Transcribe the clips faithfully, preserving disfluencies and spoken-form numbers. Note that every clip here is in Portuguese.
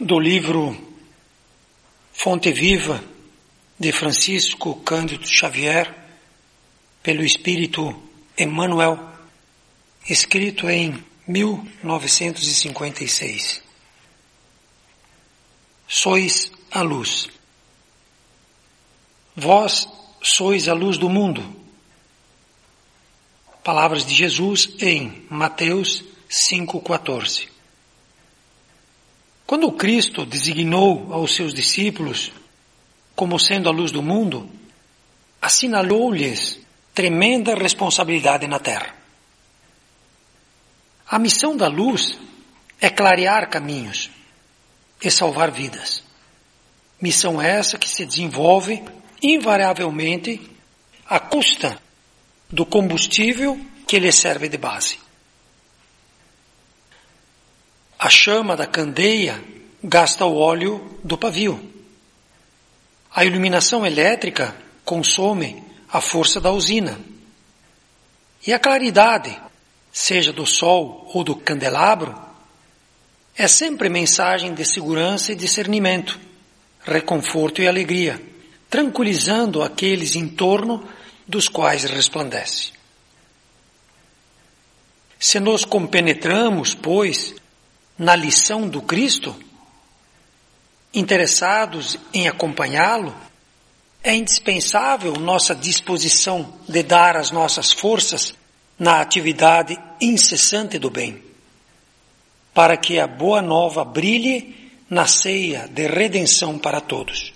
do livro Fonte Viva de Francisco Cândido Xavier, pelo Espírito Emmanuel, escrito em mil novecentos e cinquenta e seis. Sois a luz. Vós sois a luz do mundo. Palavras de Jesus em Mateus cinco, quatorze. Quando Cristo designou aos seus discípulos como sendo a luz do mundo, assinalou-lhes tremenda responsabilidade na terra. A missão da luz é clarear caminhos e salvar vidas. Missão essa que se desenvolve invariavelmente à custa do combustível que lhe serve de base. A chama da candeia gasta o óleo do pavio. A iluminação elétrica consome a força da usina. E a claridade, seja do sol ou do candelabro, é sempre mensagem de segurança e discernimento, reconforto e alegria, tranquilizando aqueles em torno dos quais resplandece. Se nos compenetramos, pois, na lição do Cristo, interessados em acompanhá-lo, é indispensável nossa disposição de dar as nossas forças na atividade incessante do bem, para que a boa nova brilhe na ceia de redenção para todos.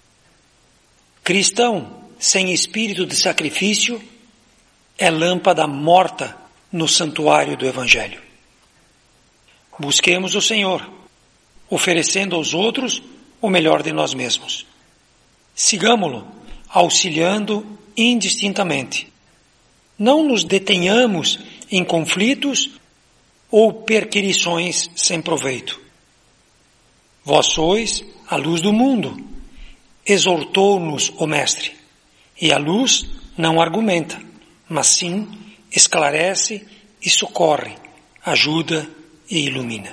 Cristão sem espírito de sacrifício é lâmpada morta no santuário do Evangelho. Busquemos o Senhor, oferecendo aos outros o melhor de nós mesmos. Sigamo-lo, auxiliando indistintamente. Não nos detenhamos em conflitos ou perquirições sem proveito. Vós sois a luz do mundo, exortou-nos o Mestre, e a luz não argumenta, mas sim esclarece e socorre, ajuda e ilumina.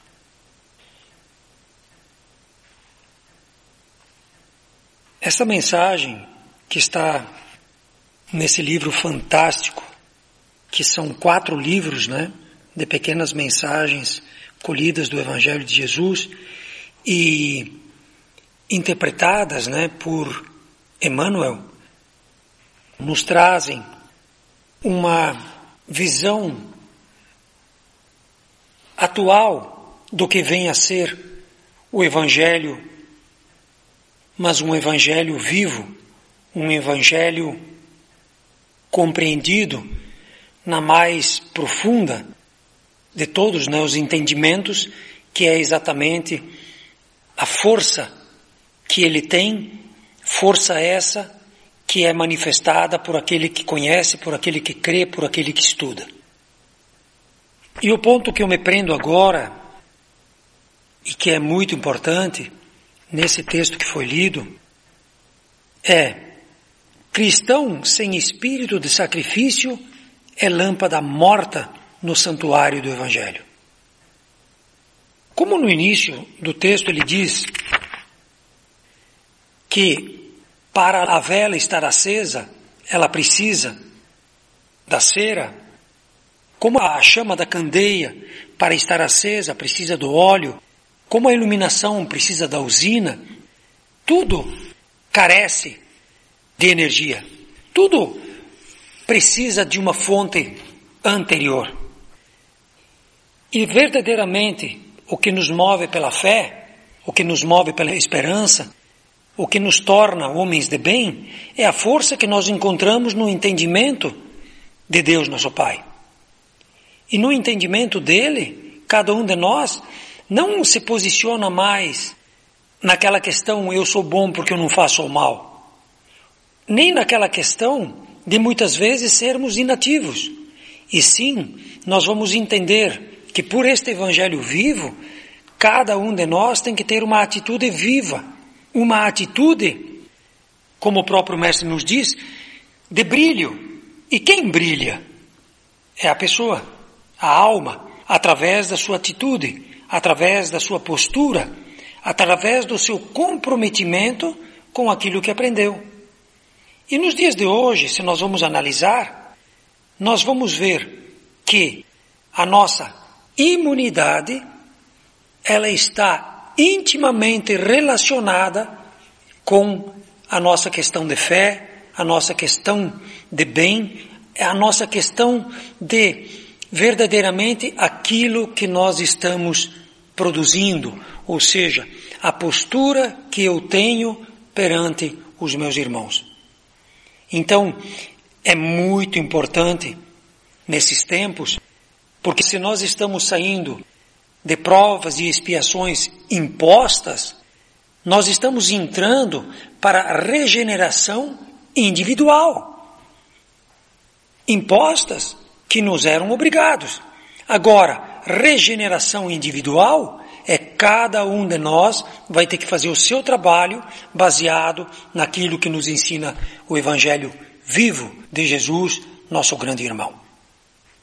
Esta mensagem que está nesse livro fantástico, que são quatro livros, né, de pequenas mensagens colhidas do Evangelho de Jesus e interpretadas, né, por Emmanuel, nos trazem uma visão atual do que vem a ser o Evangelho, mas um Evangelho vivo, um Evangelho compreendido na mais profunda de todos, né, os entendimentos, que é exatamente a força que ele tem, força essa que é manifestada por aquele que conhece, por aquele que crê, por aquele que estuda. E o ponto que eu me prendo agora, e que é muito importante, nesse texto que foi lido, é: cristão sem espírito de sacrifício é lâmpada morta no santuário do Evangelho. Como no início do texto ele diz que para a vela estar acesa, ela precisa da cera, como a chama da candeia para estar acesa precisa do óleo, como a iluminação precisa da usina, tudo carece de energia. Tudo precisa de uma fonte anterior. E verdadeiramente o que nos move pela fé, o que nos move pela esperança, o que nos torna homens de bem, é a força que nós encontramos no entendimento de Deus nosso Pai. E no entendimento dele, cada um de nós não se posiciona mais naquela questão eu sou bom porque eu não faço o mal, nem naquela questão de muitas vezes sermos inativos. E sim, nós vamos entender que por este Evangelho vivo, cada um de nós tem que ter uma atitude viva, uma atitude, como o próprio Mestre nos diz, de brilho. E quem brilha? É a pessoa, a alma, através da sua atitude, através da sua postura, através do seu comprometimento com aquilo que aprendeu. E nos dias de hoje, se nós vamos analisar, nós vamos ver que a nossa imunidade, ela está intimamente relacionada com a nossa questão de fé, a nossa questão de bem, a nossa questão de verdadeiramente aquilo que nós estamos produzindo, ou seja, a postura que eu tenho perante os meus irmãos. Então, é muito importante nesses tempos, porque se nós estamos saindo de provas e expiações impostas, nós estamos entrando para a regeneração individual. Impostas que nos eram obrigados. Agora, regeneração individual é cada um de nós vai ter que fazer o seu trabalho baseado naquilo que nos ensina o Evangelho vivo de Jesus, nosso grande irmão.